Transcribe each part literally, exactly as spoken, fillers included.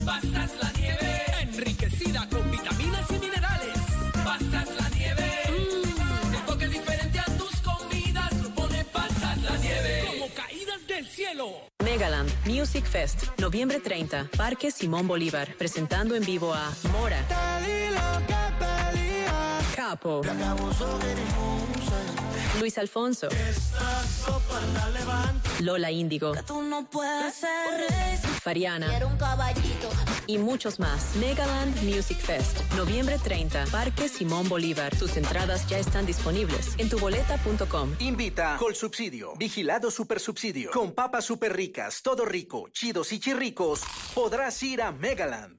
Pastas La Nieve, enriquecida con vitaminas y minerales. Pastas La Nieve, mmm, el toque diferente a tus comidas lo pone Pastas La Nieve. Como caídas del cielo. Megaland Music Fest, noviembre treinta, Parque Simón Bolívar, presentando en vivo a Mora, Capo, Luis Alfonso, Lola Índigo, Fariana y muchos más. Megaland Music Fest, noviembre treinta, Parque Simón Bolívar. Tus entradas ya están disponibles en tu boleta punto com. Invita Colsubsidio, Vigilado Supersubsidio. Con papas super ricas, todo rico, chidos y chirricos, podrás ir a Megaland.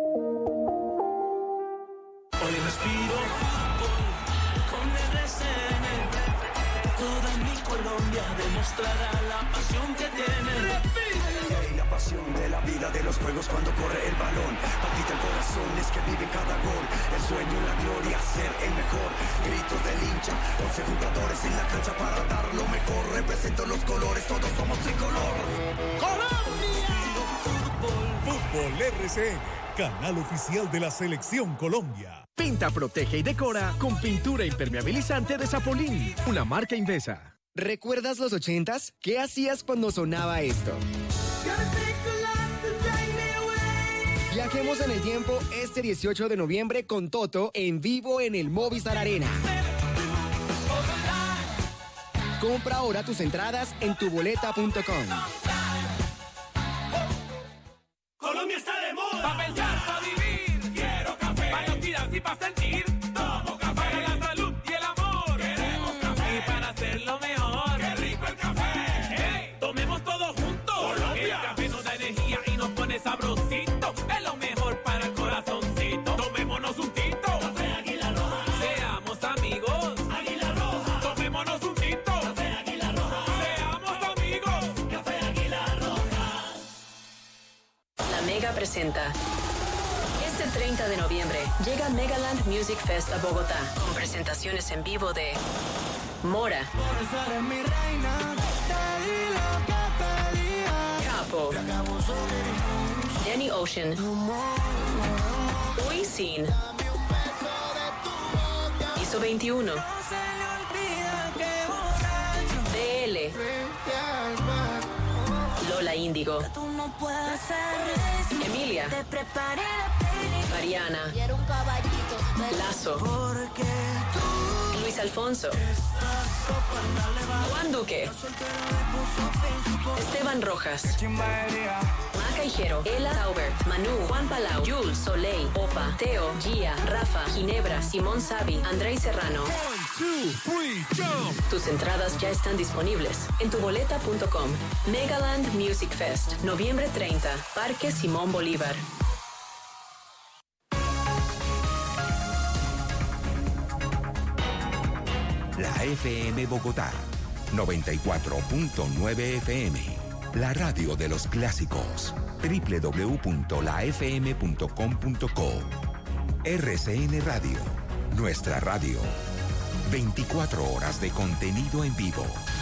Hoy respiro con R C N. Toda mi Colombia demostrará la pasión que tiene. Y la pasión de la vida de los juegos cuando corre el balón. Palpita el corazón, es que vive cada gol. El sueño, la gloria, ser el mejor. Gritos del hincha, once jugadores en la cancha para dar lo mejor. Represento los colores, todos somos tricolor. ¡Colombia! Fútbol R C N, canal oficial de la Selección Colombia. Pinta, protege y decora con pintura impermeabilizante de Zapolín, una marca Invesa. ¿Recuerdas los ochentas? ¿Qué hacías cuando sonaba esto? Viajemos en el tiempo este dieciocho de noviembre con Toto en vivo en el Movistar Arena. Compra ahora tus entradas en tu boleta punto com. Colombia está de moda. Pa' pensar, pa' vivir. Quiero café. Pa' inoxidarse y pa' sentir. Tomo café. Para la salud y el amor. Queremos café. Y para hacerlo mejor. Qué rico el café. Hey, tomemos todos juntos. Colombia. El café nos da energía y nos pone sabrosito. Es lo mejor para el corazoncito. Tomémonos un tinto. Café Águila Roja. Seamos amigos. Águila Roja. Tomémonos un tinto. Café Águila Roja. Seamos amigos. Café Águila Roja. La Mega presenta. Este treinta de noviembre llega Megaland Music Fest a Bogotá con presentaciones en vivo de Mora, Capo, Danny Ocean, Wisin, Piso veintiuno, D L, Lola Índigo, Emilia, Mariana, Lazo, Luis Alfonso, Juan Duque, Esteban Rojas, Maca Hijero, Ela Taubert, Manu, Juan Palau, Jules, Soleil, Opa, Teo, Gia, Rafa, Ginebra, Simón Savi, Andrei Serrano. Tus entradas ya están disponibles en tu boleta punto com. Megaland Music Fest, noviembre treinta, Parque Simón Bolívar. La F M Bogotá, noventa y cuatro punto nueve F M. La radio de los clásicos. doble u doble u doble u punto la f m punto com punto co. R C N Radio, nuestra radio. veinticuatro horas de contenido en vivo.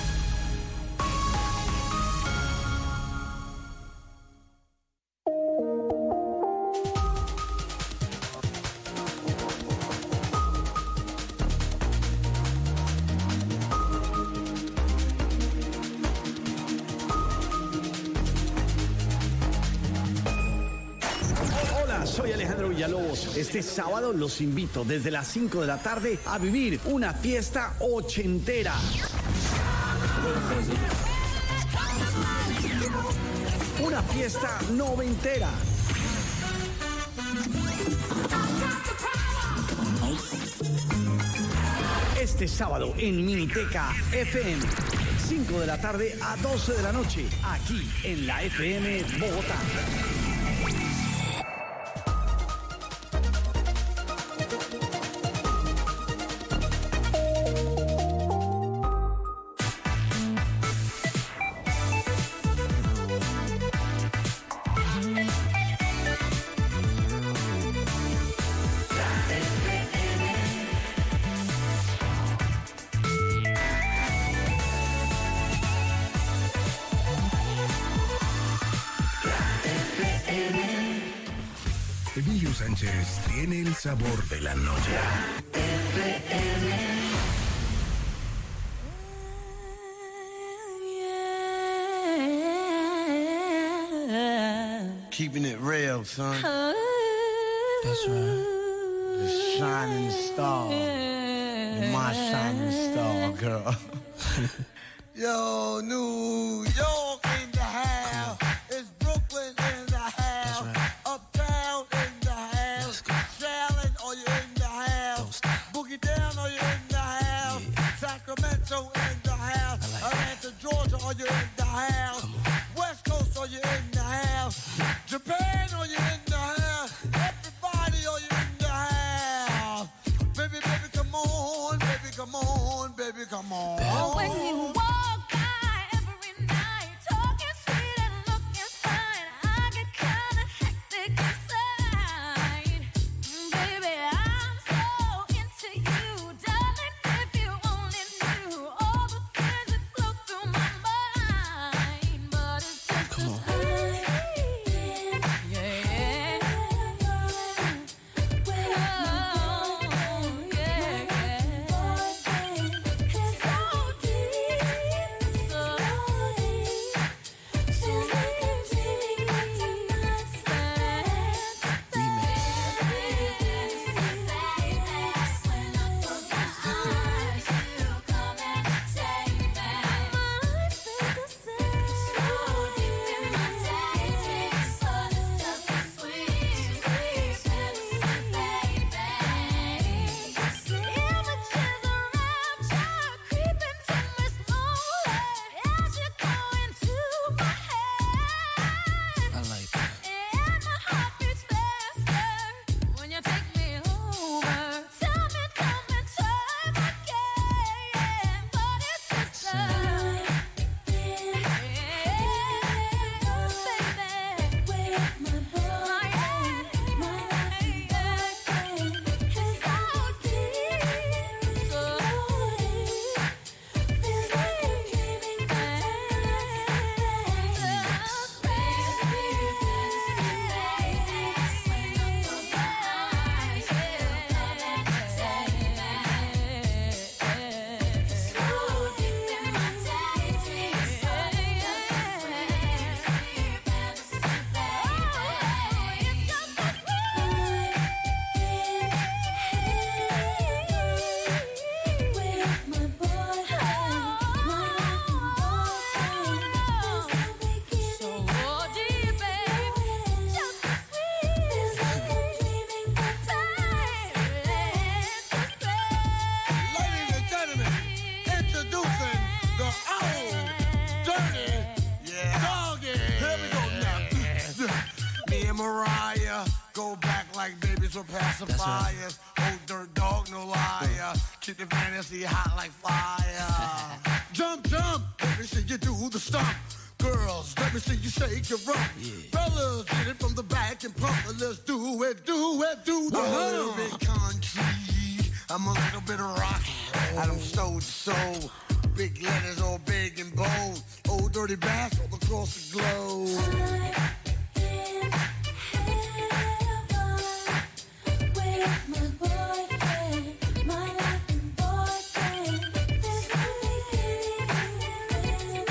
Soy Alejandro Villalobos. Este sábado los invito desde las cinco de la tarde a vivir una fiesta ochentera. Una fiesta noventera. Este sábado en Miniteca F M. cinco de la tarde a doce de la noche. Aquí en la F M Bogotá. F M Emilio Sánchez tiene el sabor de la noche. Keeping it real, son. That's right. The shining star. You're my shining star, girl. Yo, New York in the house. It's Brooklyn in the house. Right. Uptown in the house. Shaolin, are you in the house? Boogie down, are you in the house? Yeah. Sacramento in the house. Like Atlanta, Georgia, are you in the house? West Coast, are you in the house? Japan, are you in the house? Everybody, are you in the house? Baby, baby, come on, baby, come on, baby, come on. Oh, when you walk by every night, talking sweet and looking fine, I get kinda hectic inside. Mm, baby, I'm so into you, darling. If you only knew all the things that flow through my mind, but it's just Come on. Pacifiers, old dirt dog, no liar. Keep the fantasy hot like fire. Jump, jump, let me see you do the stomp. Girls, let me see you shake your rump. Yeah. Fellas, get it from the back and pump it. Let's do it, do it, do the uh-huh. little bit country. I'm a little bit of rock. Adam stole the soul. Big letters all big and bold. Old dirty bass all across the globe. My boyfriend, my life and boyfriend, this feeling feels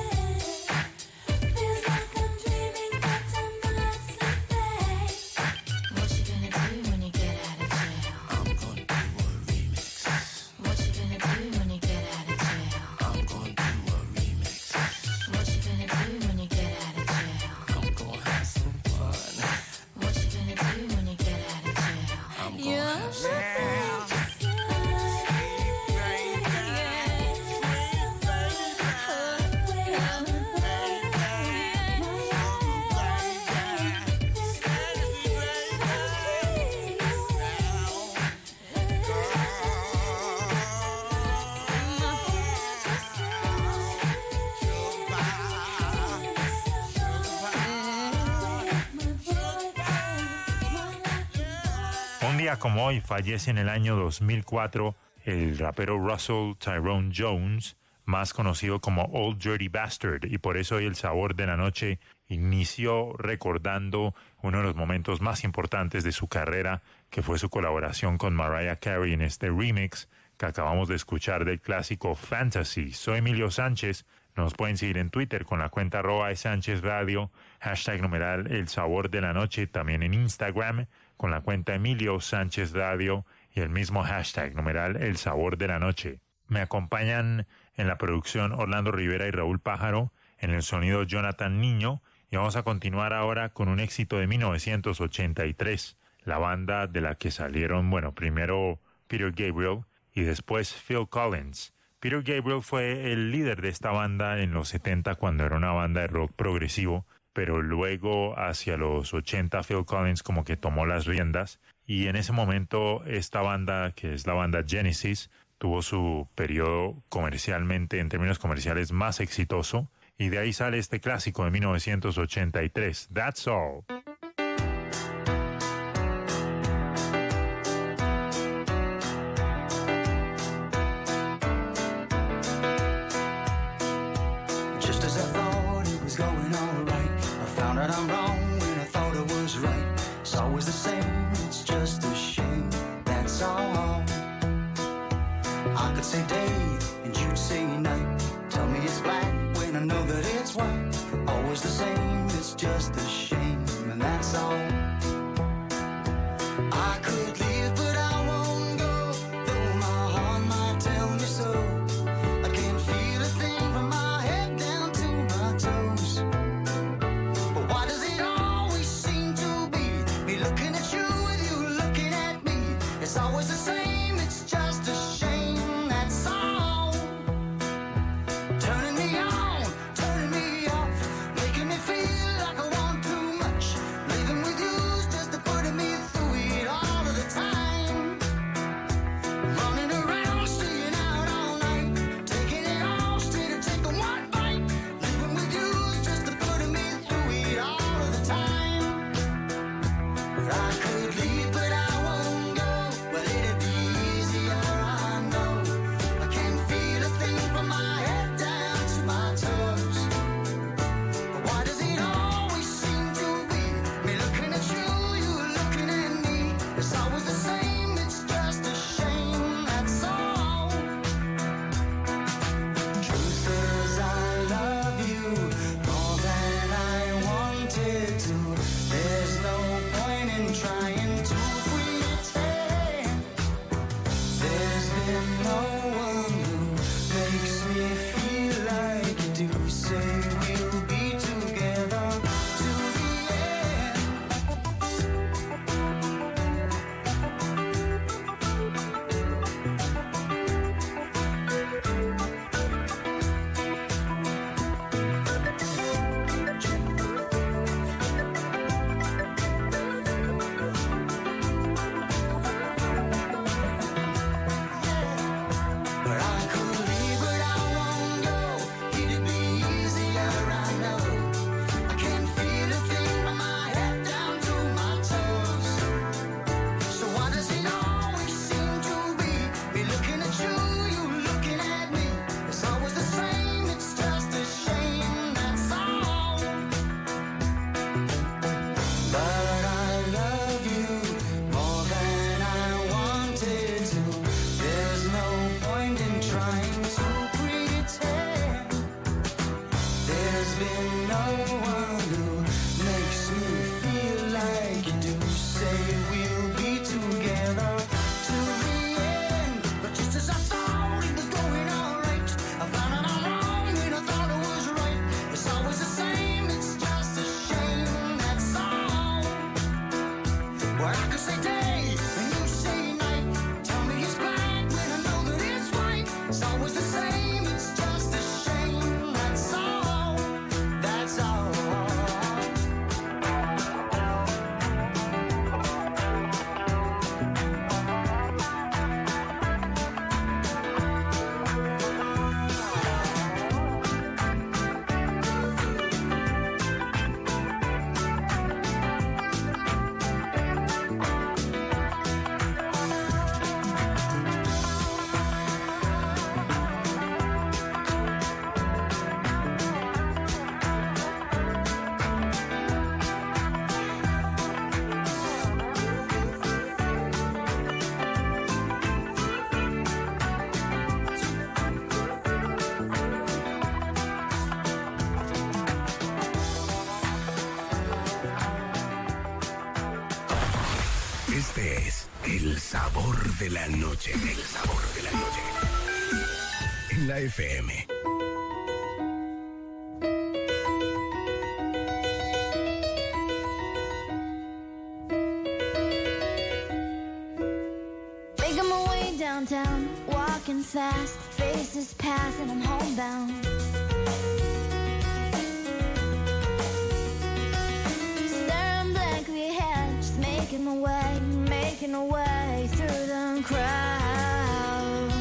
like I'm dreaming, but I'm not sleeping. What you gonna do when you get out of jail? I'm gonna do a remix. What you gonna do when you get out of jail? I'm gonna do a remix. What you gonna do when you get out of jail? I'm gonna have some fun. What you gonna do when you get out of jail? I'm gonna have some fun. Un día como hoy fallece en el año dos mil cuatro el rapero Russell Tyrone Jones, más conocido como Old Dirty Bastard, y por eso hoy el sabor de la noche inició recordando uno de los momentos más importantes de su carrera, que fue su colaboración con Mariah Carey en este remix que acabamos de escuchar del clásico Fantasy. Soy Emilio Sánchez. Nos pueden seguir en Twitter con la cuenta arroba Sánchez Radio, hashtag numeral El Sabor de la Noche, también en Instagram con la cuenta Emilio Sánchez Radio y el mismo hashtag numeral El Sabor de la Noche. Me acompañan en la producción Orlando Rivera y Raúl Pájaro, en el sonido Jonathan Niño, y vamos a continuar ahora con un éxito de mil novecientos ochenta y tres, la banda de la que salieron, bueno, primero Peter Gabriel y después Phil Collins. Peter Gabriel fue el líder de esta banda en los setenta cuando era una banda de rock progresivo, pero luego hacia los ochenta Phil Collins como que tomó las riendas y en ese momento esta banda, que es la banda Genesis, tuvo su periodo comercialmente, en términos comerciales, más exitoso, y de ahí sale este clásico de mil novecientos ochenta y tres, That's All. Just as I thought it was going all right, I found out I'm wrong when I thought I was right. It's always the same, it's just a shame, that's all. I could say day and you'd say night. Tell me it's black when I know that it's white. Always the same, it's just a shame, and Este es el sabor de la noche. El sabor de la noche. En la F M. Making my way downtown, walking fast, faces pass and I'm homebound. Staring blankly ahead, just making my way, making my way through the crowd.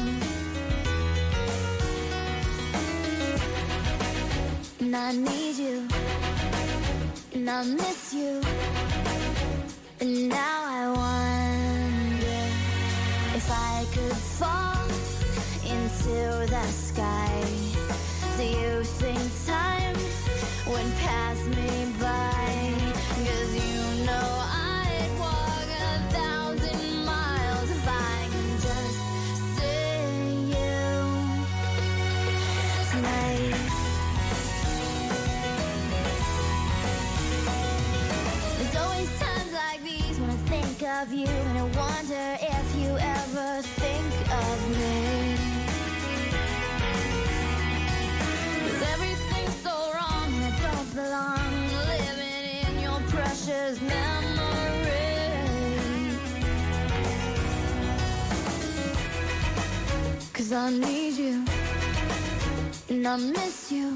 And I need you, and I miss you, and now I wonder if I could fall into the sky. Do you think time would pass me by? 'Cause you know I'd walk a thousand miles if I can just see you tonight. There's always times like these when I think of you, and I wonder if you ever think of me. 'Cause everything's so wrong and I don't belong, living in your precious memory. 'Cause I need you and I miss you.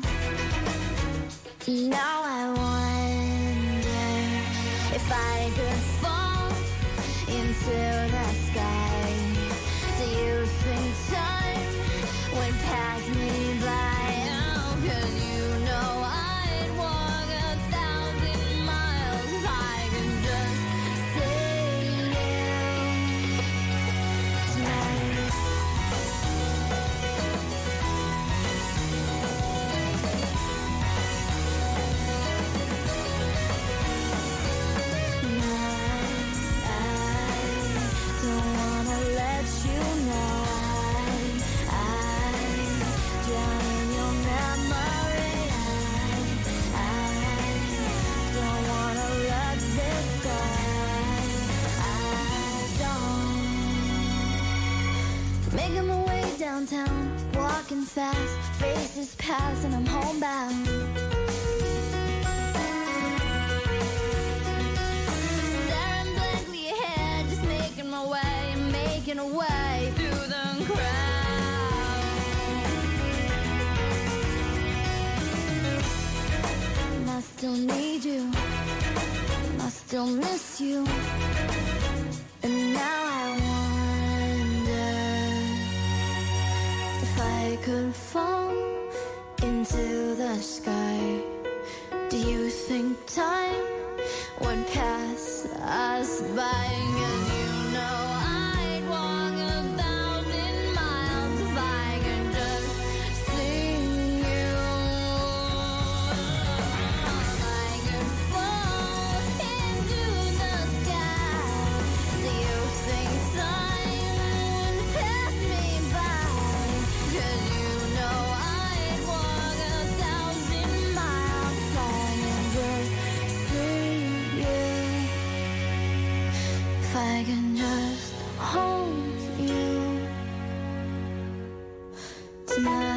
Now I wonder if I could fall into the sky. Do you think time would pass me by? Oh, 'cause you know I'd walk a thousand miles if I could just see you tonight. Don't wanna let you know I, I drown in your memory. I, I don't wanna let this go. I don't. Making my way downtown, walking fast, faces pass and I'm homebound. Staring blankly ahead, just making my way, making a way through the crowd. And I still need you, and I still miss you. And now I wonder if I could fall into the sky. Do you think time would pass us by? 'Cause you know I'd walk a thousand miles if I could just see you. If I could fall into the sky, do you think time would pass me by? 'Cause you know I'd walk a thousand miles if I could just see you. If I can just hold you tonight.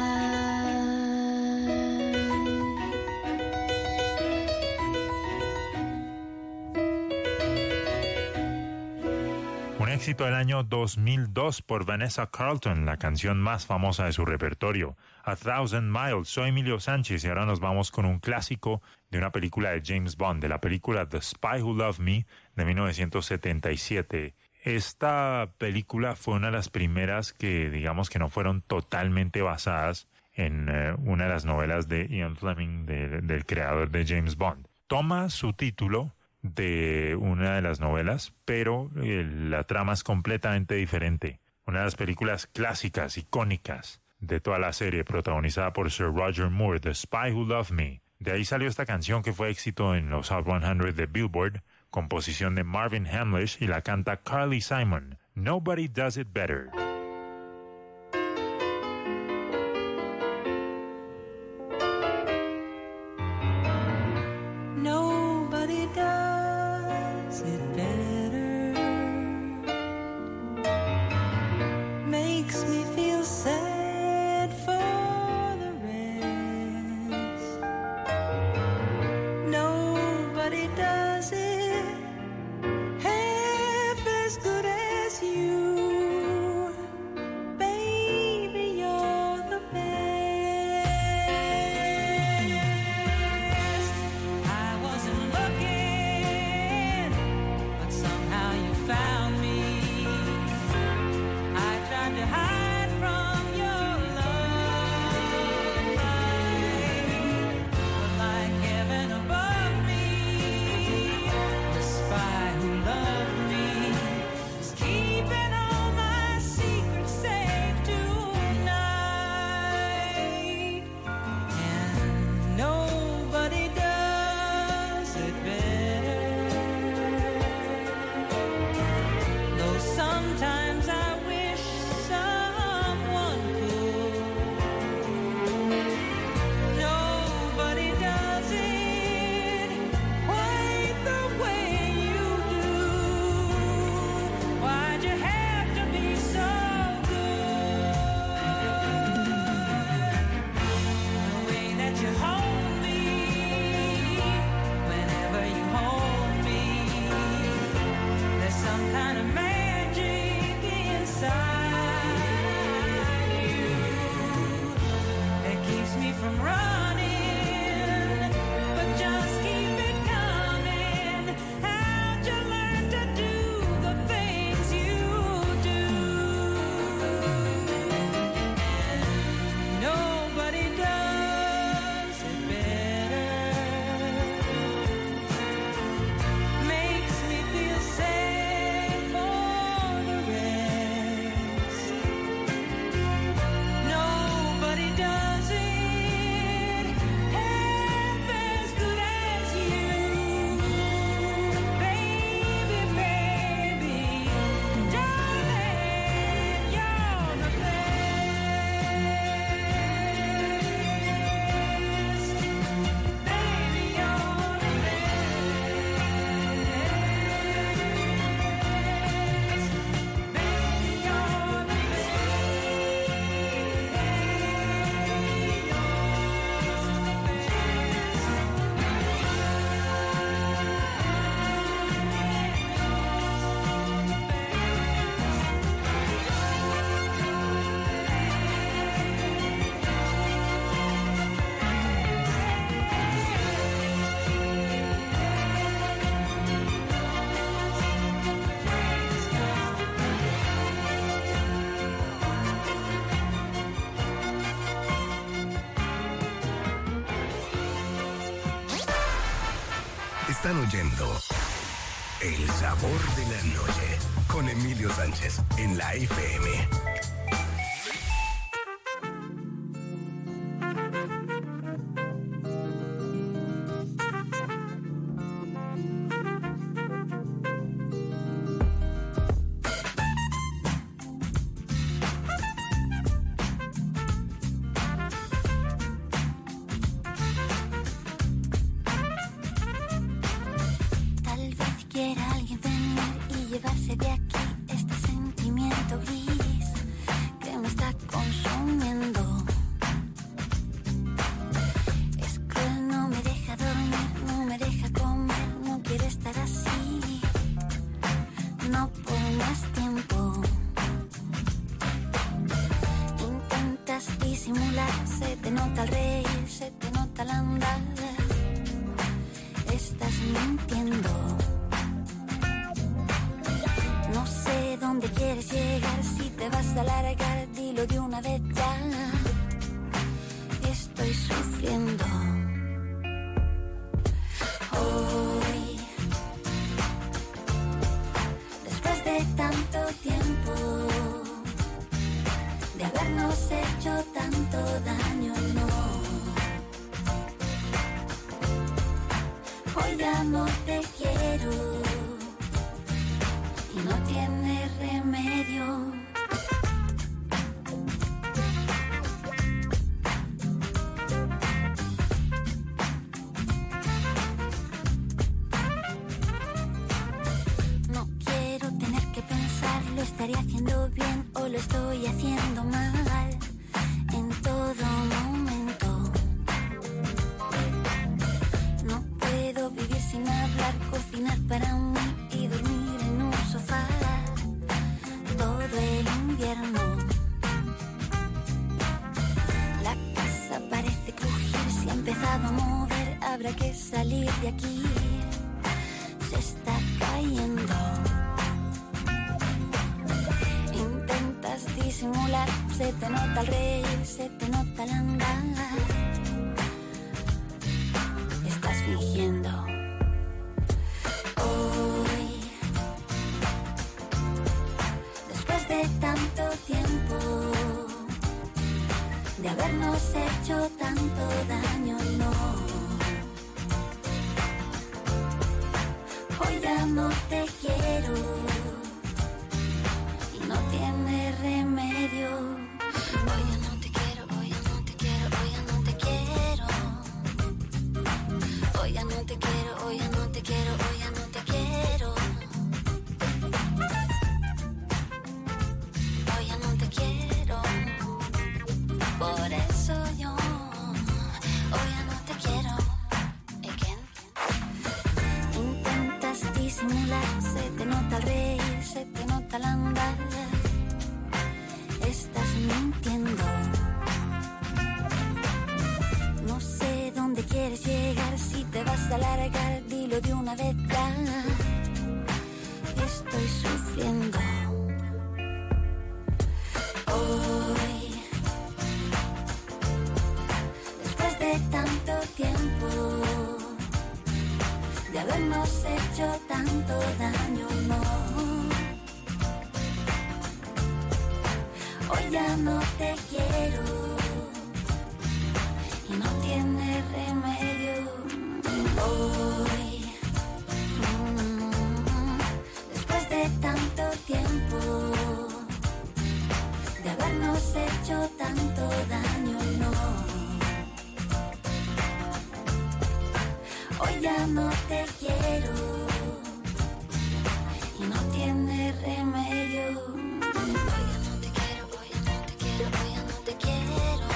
Un éxito del año dos mil dos por Vanessa Carlton, la canción más famosa de su repertorio, A Thousand Miles. Soy Emilio Sánchez y ahora nos vamos con un clásico de una película de James Bond, de la película The Spy Who Loved Me de mil novecientos setenta y siete. Esta película fue una de las primeras que, digamos, que no fueron totalmente basadas en eh, una de las novelas de Ian Fleming, de, del creador de James Bond. Toma su título de una de las novelas, pero eh, la trama es completamente diferente. Una de las películas clásicas, icónicas de toda la serie, protagonizada por Sir Roger Moore, The Spy Who Loved Me. De ahí salió esta canción que fue éxito en los Hot cien de Billboard, composición de Marvin Hamlish, y la canta Carly Simon. Nobody Does It Better. Nobody does it better. Están oyendo El Sabor de la Noche con Emilio Sánchez en la F M. Tal vez quiera alguien venir y llevarse de aquí este sentimiento gris que me está consumiendo. Es cruel, no me deja dormir, no me deja comer, no quiere estar así, no por más tiempo. Intentas disimular, se te nota al reír, se te nota al andar. Estás mintiendo. No sé dónde quieres llegar, si te vas a alargar, dilo de una vez ya. Estoy sufriendo. Hoy, después de tanto tiempo, de habernos hecho tanto daño, no. Hoy ya no te quiero y no tiene remedio. No quiero tener que pensar, lo estaré haciendo bien o lo estoy haciendo mal en todo momento. No puedo vivir sin hablar, cocinar para mí y dormir en un sofá todo el invierno. La casa parece crujir, se ha empezado a mover, habrá que salir de aquí. Se está cayendo. Intentas disimular, se te nota al reír, se te nota al andar. Estás fingiendo. Hoy, después de tanto tiempo, de habernos hecho tanto daño, no. Hoy ya no te quiero y no tiene remedio. Hoy ya no te quiero, hoy ya no te quiero, hoy ya no te quiero. Hoy ya no te quiero, hoy ya no te quiero, hoy ya no te quiero. Hoy ya no te quiero. Por eso yo hoy ya no te quiero. Again. Intentas disimular, se te nota al reír, se te nota al andar. Estás mintiendo. No sé dónde quieres llegar, si te vas a alargar, dilo de una vez ya. Estoy sufriendo. Hoy, después de tanto tiempo, de habernos hecho tanto daño, no. Hoy ya no te quiero y no tiene remedio. Hoy, mm, después de tanto tiempo, de habernos hecho tanto daño, no. Hoy ya no te quiero y no tiene remedio. Hoy ya no te quiero, hoy ya no te quiero, hoy ya no te quiero.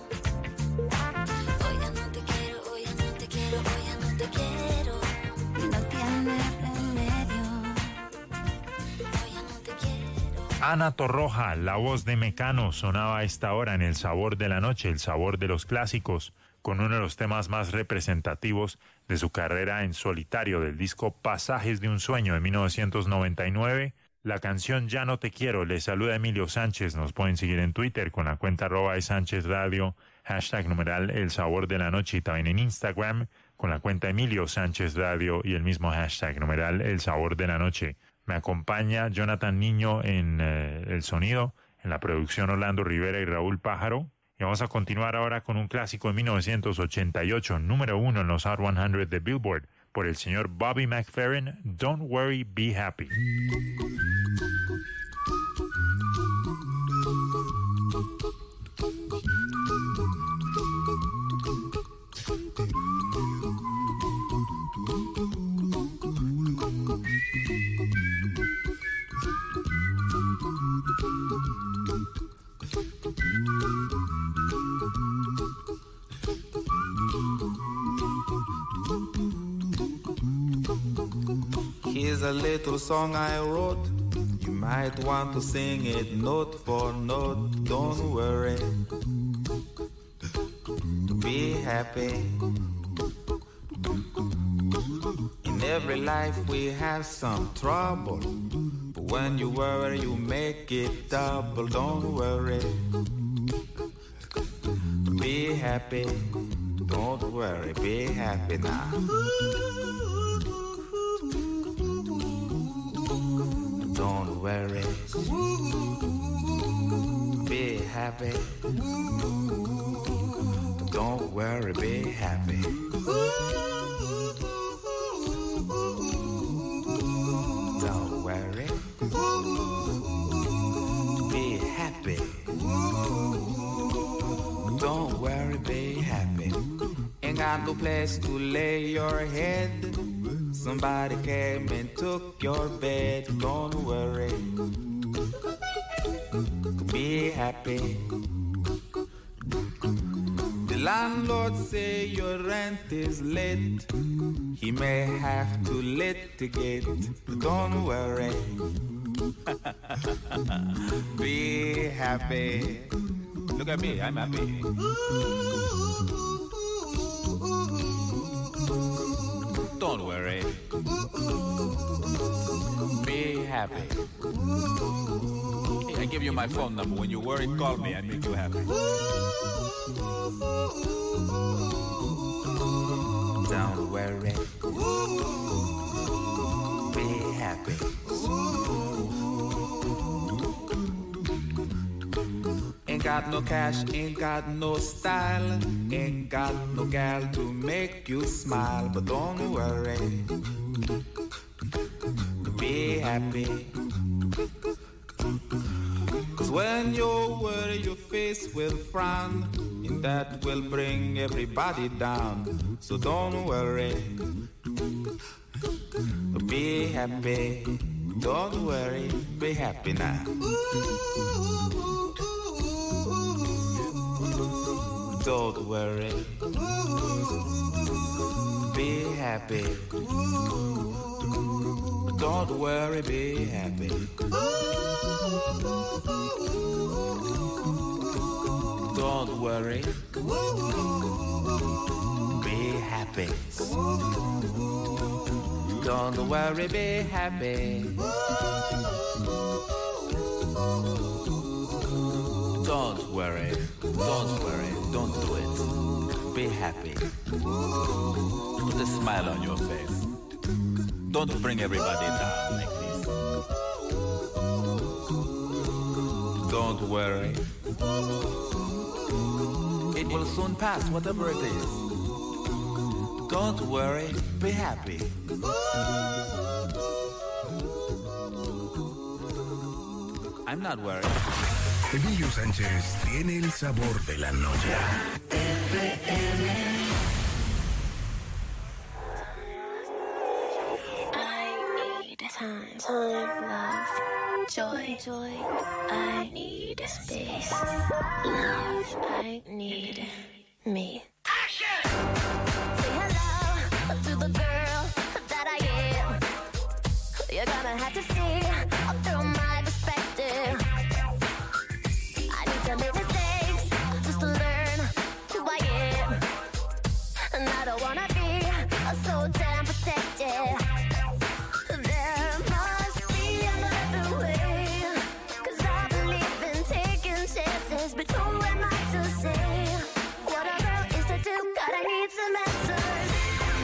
Hoy ya no te quiero, hoy ya no te quiero, hoy ya no te quiero. Y no tiene remedio. Hoy ya no te quiero. Ana Torroja, la voz de Mecano, sonaba a esta hora en El Sabor de la Noche, el sabor de los clásicos, con uno de los temas más representativos de su carrera en solitario del disco Pasajes de un Sueño de mil novecientos noventa y nueve. La canción Ya no te quiero. Les saluda Emilio Sánchez. Nos pueden seguir en Twitter con la cuenta arroba de Sánchez Radio, hashtag numeral El Sabor de la Noche, y también en Instagram con la cuenta Emilio Sánchez Radio y el mismo hashtag, numeral El Sabor de la Noche. Me acompaña Jonathan Niño en eh, el sonido, en la producción Orlando Rivera y Raúl Pájaro. Y vamos a continuar ahora con un clásico de mil novecientos ochenta y ocho, número uno en los Hot cien de Billboard, por el señor Bobby McFerrin, Don't Worry, Be Happy. Here's a little song I wrote. You might want to sing it note for note. Don't worry, be happy. In every life we have some trouble, but when you worry you make it double. Don't worry, be happy. Don't worry, be happy now. Don't worry, be happy. Don't worry, be happy. Don't worry, be happy. Don't worry, be happy. Ain't got no place to lay your head. Somebody came and took your bed. Don't worry, be happy. The landlord say your rent is late. He may have to litigate. Don't worry, be happy. Look at me, I'm happy. Don't worry, be happy. I give you my phone number. When you worry, call me. I make you happy. Don't worry, be happy. Ain't got no cash, ain't got no style, ain't got no gal to make you smile. But don't worry, be happy. Cause when you worry your face will frown, and that will bring everybody down. So don't worry, be happy. Don't worry, be happy now. Don't worry, be happy. Don't worry, be happy. Don't worry, be happy. Don't worry, be happy. Don't worry, don't worry, don't do it. Be happy. Put a smile on your face. Don't bring everybody down like this. Don't worry. It will soon pass, whatever it is. Don't worry, be happy. I'm not worried. Emilio Sánchez tiene el sabor de la noche. I need time, time, love, joy, joy. I need space, love. I need me. Action! Say hello to the girl that I am. You're gonna have to see through my perspective. I need to make mistakes just to learn who I am. And I don't wanna be so damn protected. There must be another way, 'cause I believe in taking chances. But who am I to say what a girl is to do? God, I need some answers.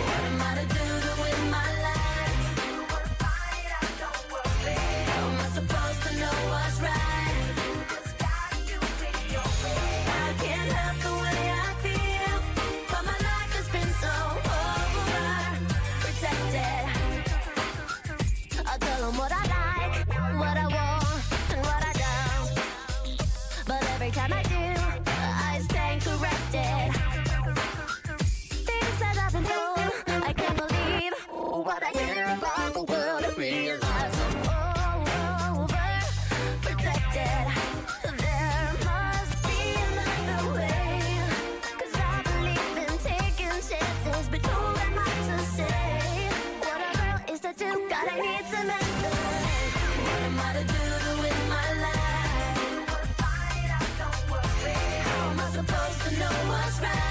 am I to do with my life? Find out, don't worry. How am I supposed to know what's right?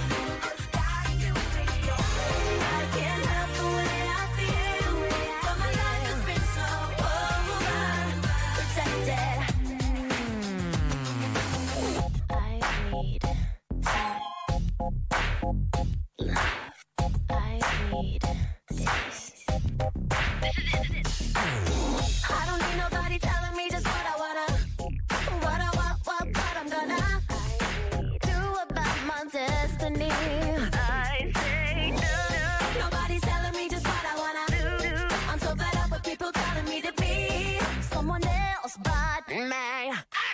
I can't help the way I feel, but my life has been so overprotected. I need some love. I need this. I don't need nobody telling me just what I wanna, what I want, what, what I'm gonna do about my destiny. I say no. Nobody's telling me just what I wanna do. I'm so fed up with people telling me to be someone else but me.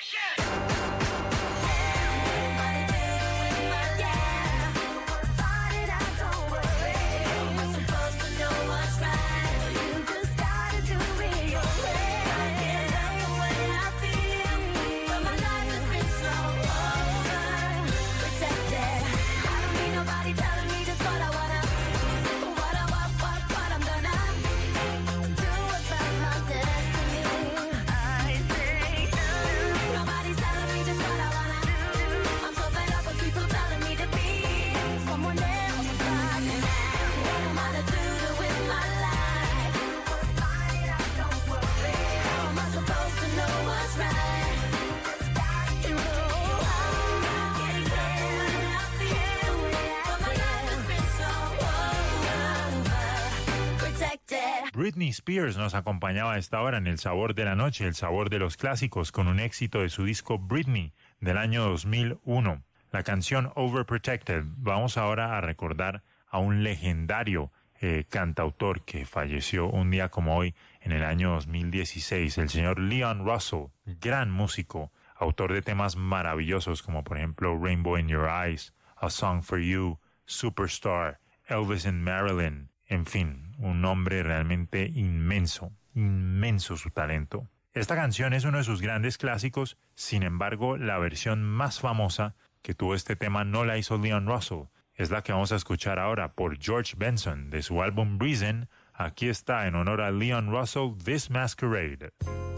Britney Spears nos acompañaba a esta hora en El Sabor de la Noche, el sabor de los clásicos, con un éxito de su disco Britney del año dos mil uno. La canción Overprotected. Vamos ahora a recordar a un legendario eh, cantautor que falleció un día como hoy en el año dos mil dieciséis, el señor Leon Russell, gran músico, autor de temas maravillosos como por ejemplo Rainbow in Your Eyes, A Song for You, Superstar, Elvis in Maryland, en fin, un hombre realmente inmenso, inmenso su talento. Esta canción es uno de sus grandes clásicos, sin embargo, la versión más famosa que tuvo este tema no la hizo Leon Russell, es la que vamos a escuchar ahora por George Benson de su álbum Reason. Aquí está en honor a Leon Russell, This Masquerade.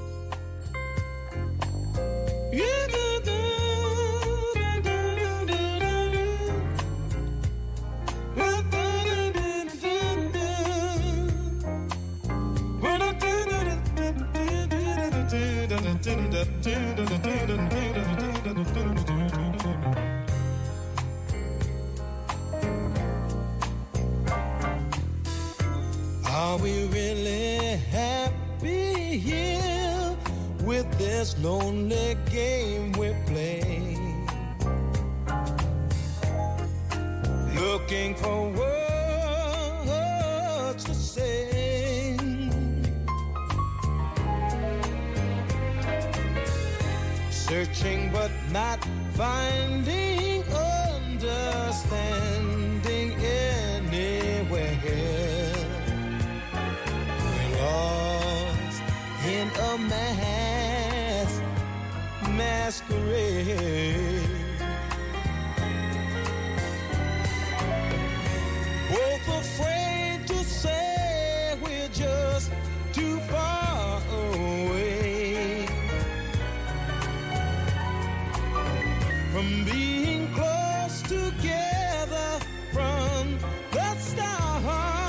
Are we really happy here with this lonely game we play? Looking for words to say, searching but not finding understanding anywhere. We're lost in a mass masquerade. Both afraid to say we're just too far away from being close together from the start.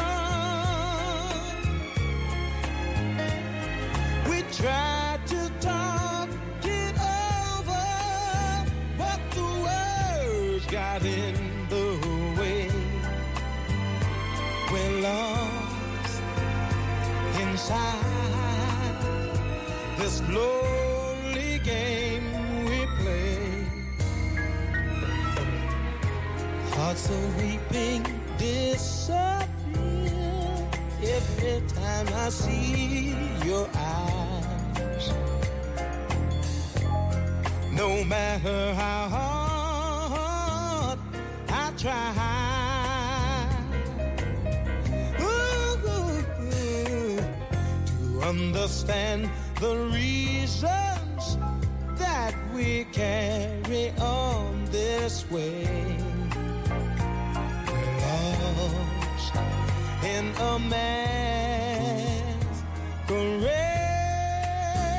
We tried to talk it over, but the words got in the way. We're lost inside this lonely game we play. Hearts are weeping, disappear every time I see your eyes. No matter how hard I try to understand the reasons that we carry on this way. We're lost in a masquerade.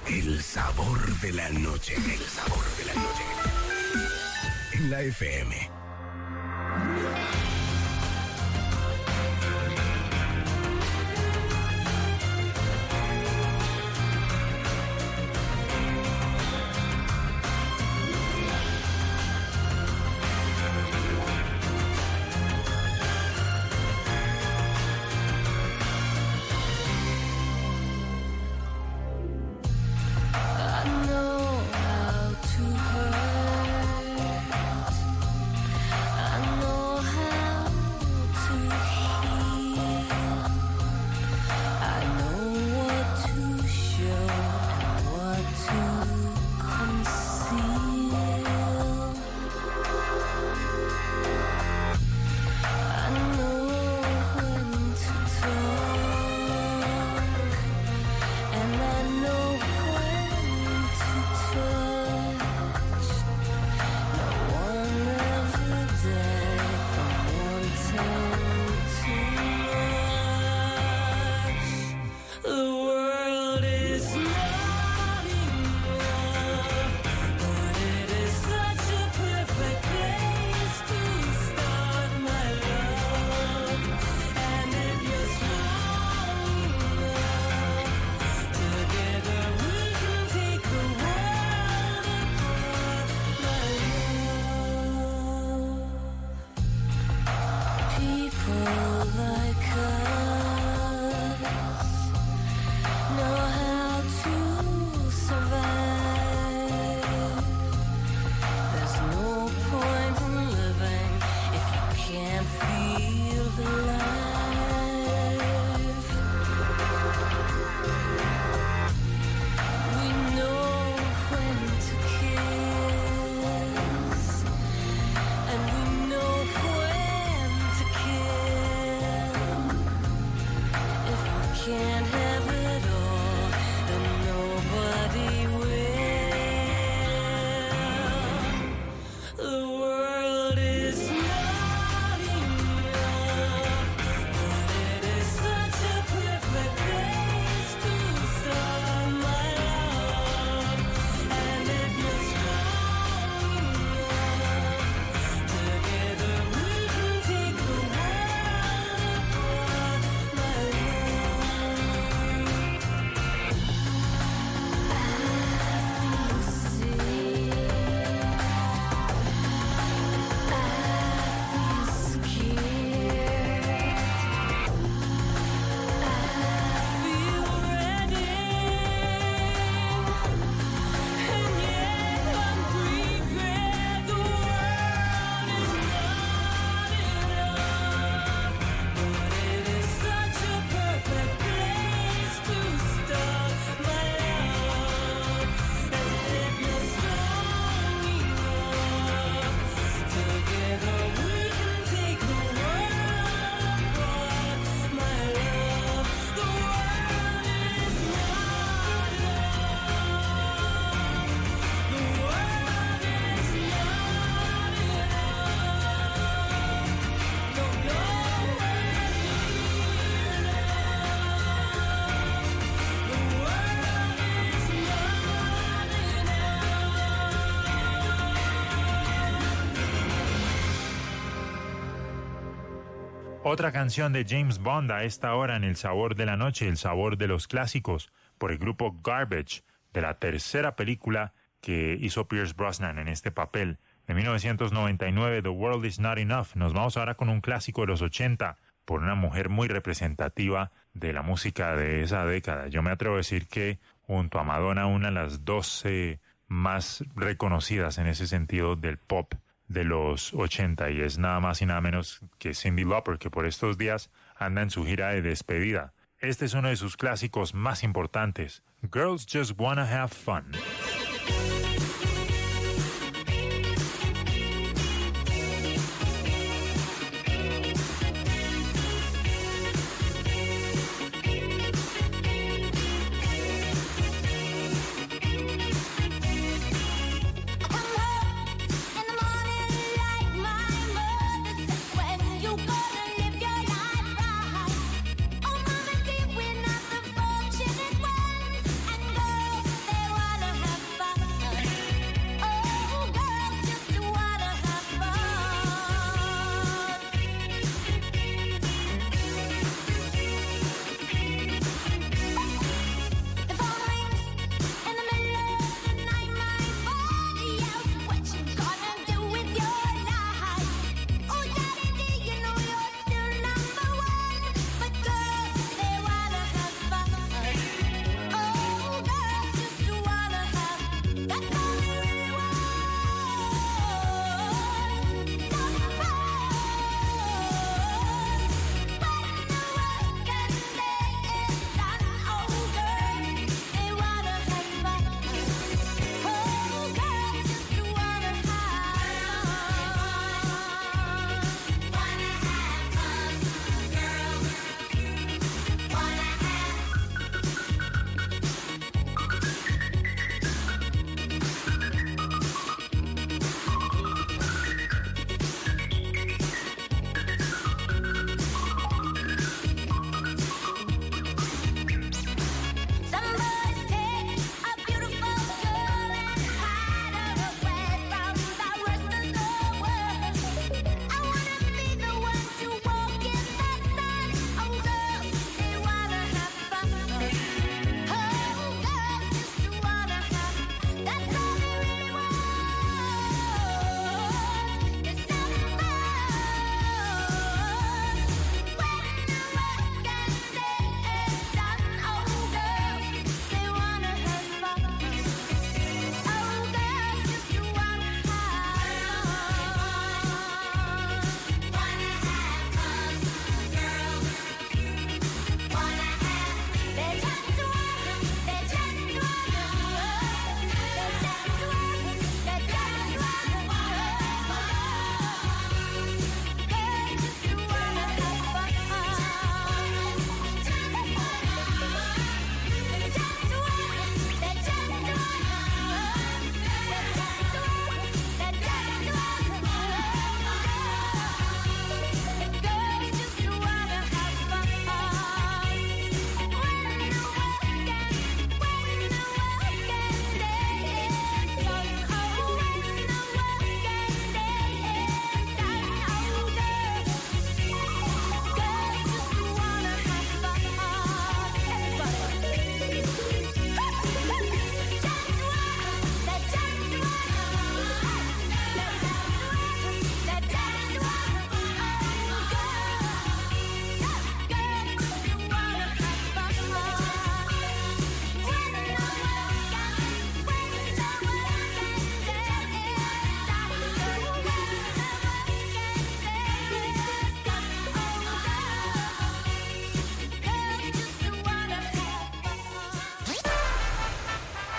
El sabor de la noche. El sabor de la noche. En la F M. I know how to hurt. I know how to heal. I know what to show and what to conceal. I know when to talk, and I know when to touch. No one ever died from wanting too much. The world is not enough, but it is such a perfect place to start my love. And if you're strong enough, together we can take the world apart, my love. People like us know how to survive. There's no point in living if you can't feel alive. We know when to kiss, and we know when to kill. If we can't have it all, then nobody will. The world is not enough, but it is such a perfect place to start my love. And if you're strong enough, together we can take the world apart, my Otra canción de James Bond a esta hora en El Sabor de la Noche, El Sabor de los Clásicos, por el grupo Garbage, de la tercera película que hizo Pierce Brosnan en este papel. De mil novecientos noventa y nueve, The World Is Not Enough. Nos vamos ahora con un clásico de los ochenta, por una mujer muy representativa de la música de esa década. Yo me atrevo a decir que, junto a Madonna, una de las doce más reconocidas en ese sentido del pop de los ochenta, y es nada más y nada menos que Cyndi Lauper, que por estos días anda en su gira de despedida. Este es uno de sus clásicos más importantes, Girls Just Wanna Have Fun. We're not the fortunate ones, and girls, they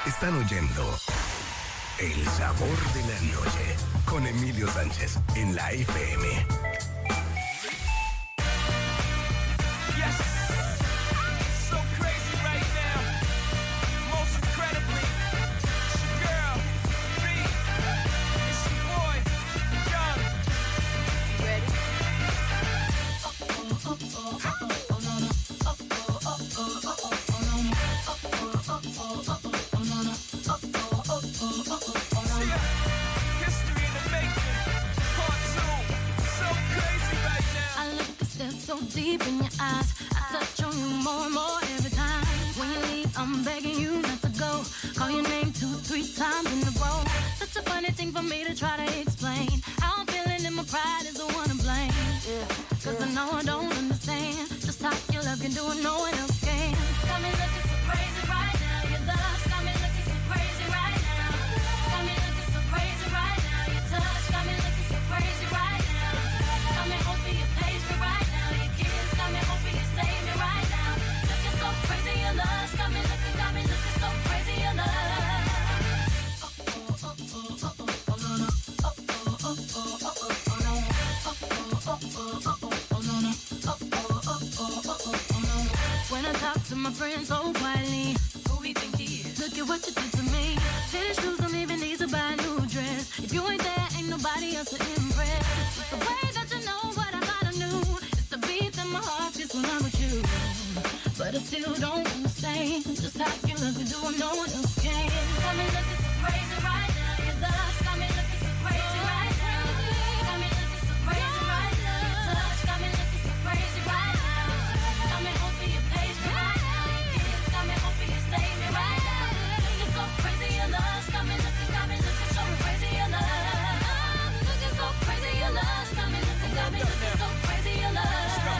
Están oyendo El Sabor de la Noche con Emilio Sánchez en la F M. Deep in your eyes, I touch on you more and more every time. When you leave, I'm begging you not to go. Call your name two, three times in a row. Such a funny thing for me to try to explain. How I'm feeling and my pride is the one to blame. Yeah, cause I know I don't understand just how your love can do it, no one else can. Got me looking so crazy right now. Your love got me looking so crazy right now. Got me looking so crazy right now. Your touch got me looking so crazy right now. Got me hoping you page me right now. Got me hoping you save me right now. Looking so crazy, your love got me looking, got me looking so crazy, your love. When I talk to my friends so quietly, who we think he is? Look at what you did to me. Tennis shoes don't even need to buy a new dress. If you ain't there, ain't nobody else to impress. It's the way that you know what I thought I knew. My heart gets when I'm with you, but I still don't understand just how you look and do what no one else can. Got me looking so crazy right now. Your love got me looking so crazy right now. Got me looking so crazy right now. Your touch got me looking so crazy right now. Got me hoping you page me right now. Your kiss got me hoping you save me right now. Looking so crazy, your love got me looking, got me looking so crazy, your love. Looking so crazy, your love got me looking, got me looking so crazy, your love.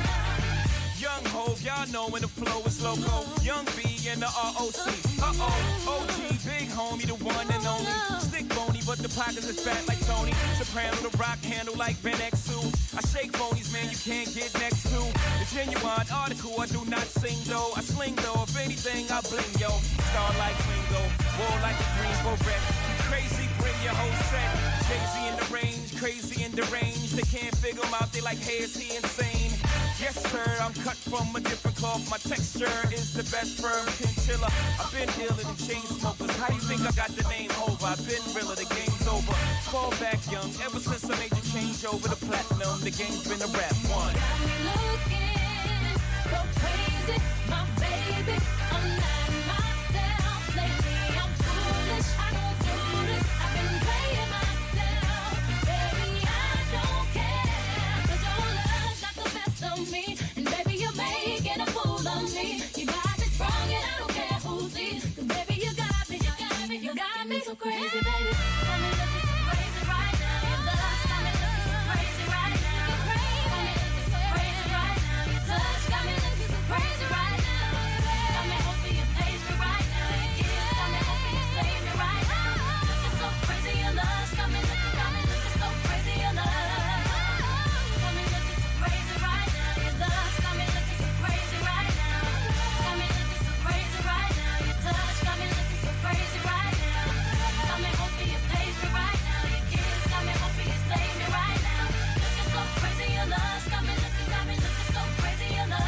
Young Hov, y'all know when the flow is loco. Young B and the R O C. Uh-oh, O G, big homie, the one and only. Stick bony, but the pockets is fat like Tony. Soprano, the rock handle like Ben X two. I shake phonies, man, you can't get next to. The genuine article, I do not sing though. I sling though, if anything, I bling, yo. Star like Ringo, war like a green beret. Crazy, bring your whole set. Crazy in the range, crazy in the range. They can't figure him out, they like, hey, is he insane? Yes, sir, I'm cut from a different cloth. My texture is the best firm chinchilla. I've been iller than chain smokers. How you think I got the name over? I've been realer, the game's over. Fall back young, ever since I made the change over to platinum, the game's been a rap one. Got me looking so crazy, my baby. I'm not myself lately. I'm foolish, I don't do this. I've been playing myself, baby. I don't care, 'cause your love's got the best of me, and baby you're making a fool of me. You got me sprung and I don't care who sees, 'cause baby you got me, you got me, you got me so crazy, baby. Got me looking so crazy right now. Your love's got me looking so crazy right now. Got me looking so crazy right now. Your touch got me looking so crazy right now. Got me hoping you page me right now. Your kiss got me hoping you save me right now. Looking so crazy, your love's got me looking, got me looking so crazy, your love. Got me looking so crazy right now. Your love's got me looking so crazy right now. Got me looking so crazy right now. Your touch got me looking so crazy right now. Got me hoping you page me right now. Your kiss got me hoping you save me right now. Looking so crazy, your love's got me looking, got me looking so crazy, your love.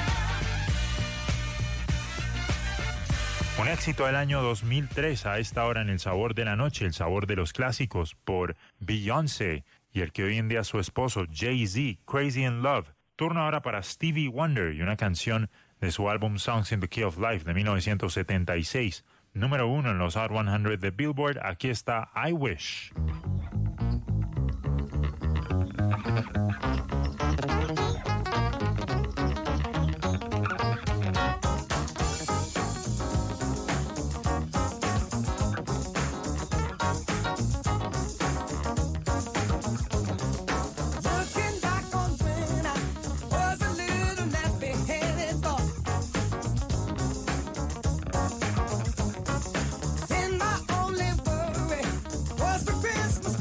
Un éxito del año dos mil tres a esta hora en El Sabor de la Noche, el sabor de los clásicos por Beyoncé y el que hoy en día es su esposo Jay-Z, Crazy in Love. Turno ahora para Stevie Wonder y una canción de su álbum Songs in the Key of Life de mil novecientos setenta y seis. Número uno en los Hot cien de Billboard, aquí está I Wish. Looking back on when I was a little nappy-headed boy, then my only worry was for Christmas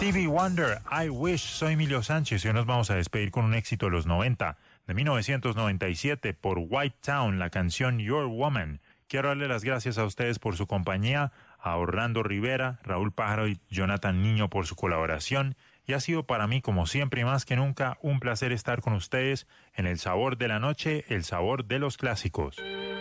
Stevie Wonder, I Wish. Soy Emilio Sánchez y hoy nos vamos a despedir con un éxito de los noventa, de mil novecientos noventa y siete, por White Town, la canción Your Woman. Quiero darle las gracias a ustedes por su compañía, a Orlando Rivera, Raúl Pájaro y Jonathan Niño por su colaboración, y ha sido para mí, como siempre y más que nunca, un placer estar con ustedes en El Sabor de la Noche, el sabor de los clásicos.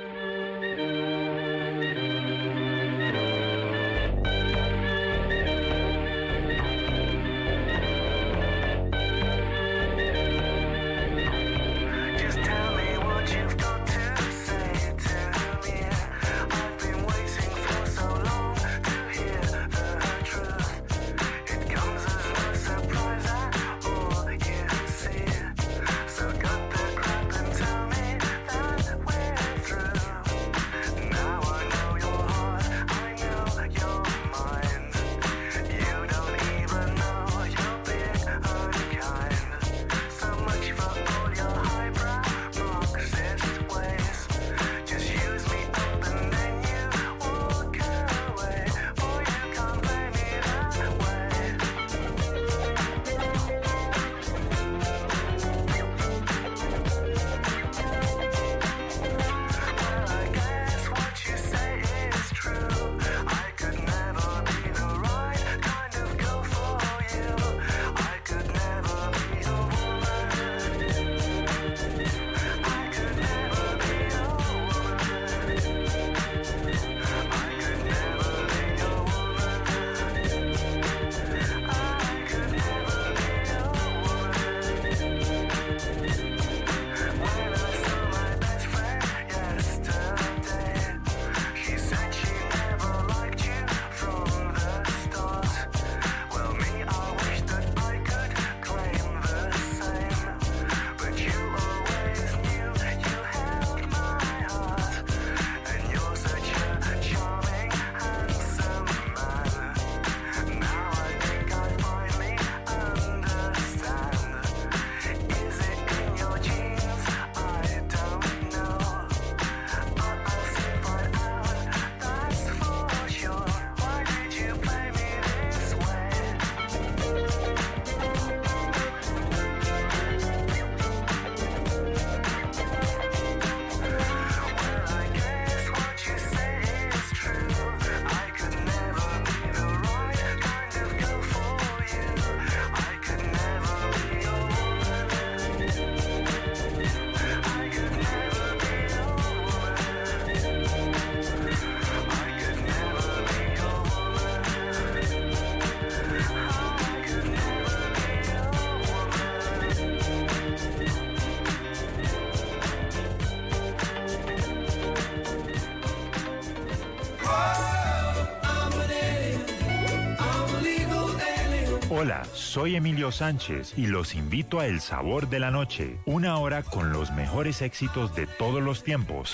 Hola, soy Emilio Sánchez y los invito a El Sabor de la Noche, una hora con los mejores éxitos de todos los tiempos.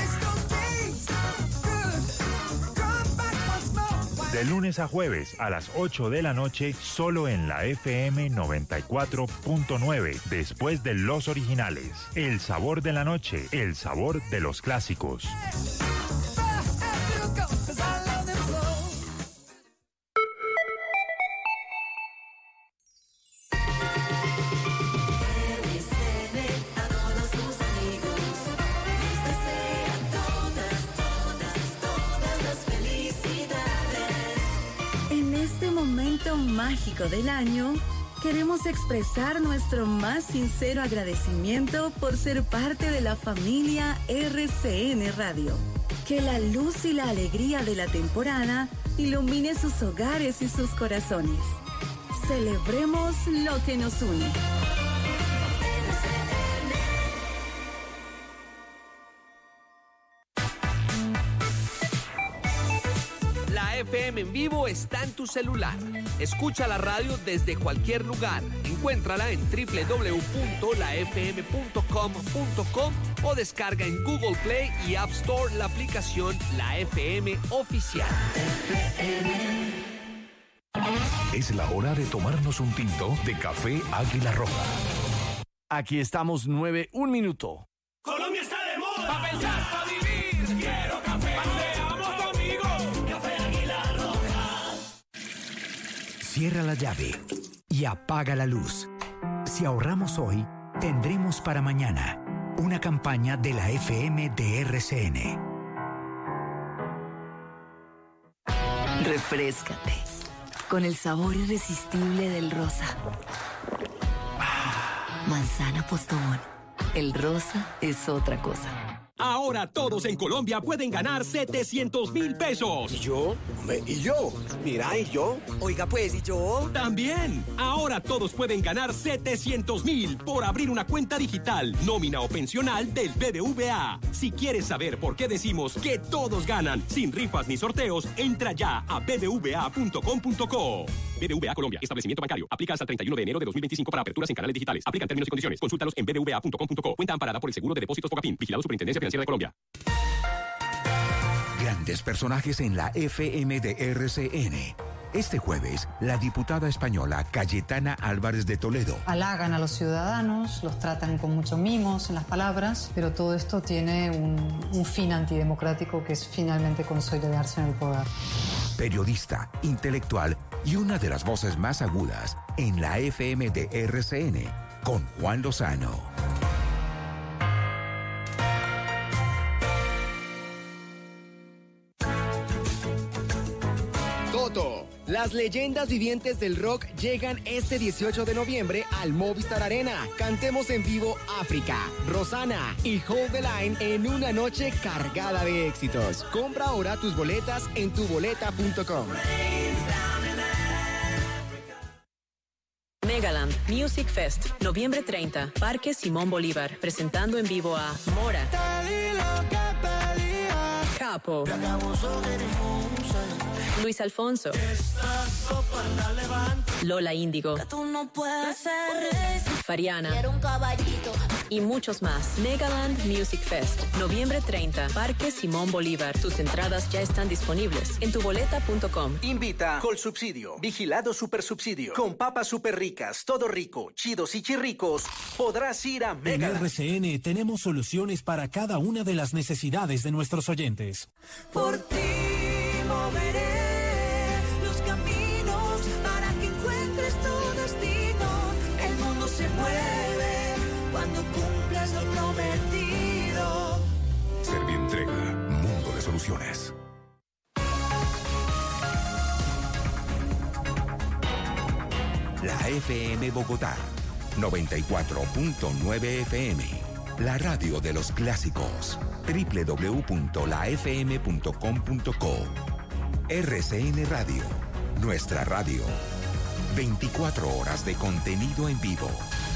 De lunes a jueves a las ocho de la noche, solo en la F M noventa y cuatro punto nueve, después de los originales. El Sabor de la Noche, el sabor de los clásicos. Mágico del año, queremos expresar nuestro más sincero agradecimiento por ser parte de la familia R C N Radio. Que la luz y la alegría de la temporada ilumine sus hogares y sus corazones. Celebremos lo que nos une. F M en vivo está en tu celular. Escucha la radio desde cualquier lugar. Encuéntrala en doble u doble u doble u punto la f m punto com punto co o descarga en Google Play y App Store la aplicación La F M Oficial. Es la hora de tomarnos un tinto de café Águila Roja. Aquí estamos, nueve, un minuto. Colombia está de moda. Pa' pensar, pa' vivir. Quiero café. Seamos amigos. Café Águila Roja. Cierra la llave y apaga la luz. Si ahorramos hoy, tendremos para mañana. Una campaña de la F M de R C N. Refréscate con el sabor irresistible del rosa. Manzana Postobón. El rosa es otra cosa. Ahora todos en Colombia pueden ganar setecientos mil pesos. ¿Y yo? ¿Y yo? Mira, ¿y yo? Oiga, pues, ¿y yo? También. Ahora todos pueden ganar setecientos mil por abrir una cuenta digital, nómina o pensional del B B V A. Si quieres saber por qué decimos que todos ganan, sin rifas ni sorteos, entra ya a b b v a punto com punto co. B B V A Colombia, establecimiento bancario. Aplica hasta el treinta y uno de enero de dos mil veinticinco para aperturas en canales digitales. Aplican términos y condiciones. Consúltalos en b b v a punto com punto co. Cuenta amparada por el Seguro de Depósitos Fogapín. Vigilado Superintendencia Financiera de Colombia. Grandes personajes en la F M de R C N. Este jueves, la diputada española Cayetana Álvarez de Toledo halagan a los ciudadanos, los tratan con muchos mimos en las palabras, pero todo esto tiene un, un fin antidemocrático que es finalmente consolidarse en el poder. Periodista, intelectual y una de las voces más agudas en la F M de R C N, con Juan Lozano. Toto, las leyendas vivientes del rock llegan este dieciocho de noviembre al Movistar Arena. Cantemos en vivo África, Rosana y Hold the Line en una noche cargada de éxitos. Compra ahora tus boletas en tu boleta punto com. Megaland Music Fest, noviembre treinta, Parque Simón Bolívar, presentando en vivo a Mora, Capo, Luis Alfonso, Lola Índigo, Fariana y muchos más. Megaland Music Fest, noviembre treinta, Parque Simón Bolívar. Tus entradas ya están disponibles en tu boleta punto com. Invita Colsubsidio, Vigilado Supersubsidio, con papas super ricas, todo rico, chidos y chirricos. Podrás ir a En Megaland. R C N tenemos soluciones para cada una de las necesidades de nuestros oyentes. Por ti moveré los caminos para que encuentres tu destino. El mundo se mueve cuando cumples lo prometido. Servientrega, mundo de soluciones. La F M Bogotá, noventa y cuatro punto nueve F M. La radio de los clásicos. doble u doble u doble u punto la f m punto com punto co. R C N Radio, nuestra radio. veinticuatro horas de contenido en vivo.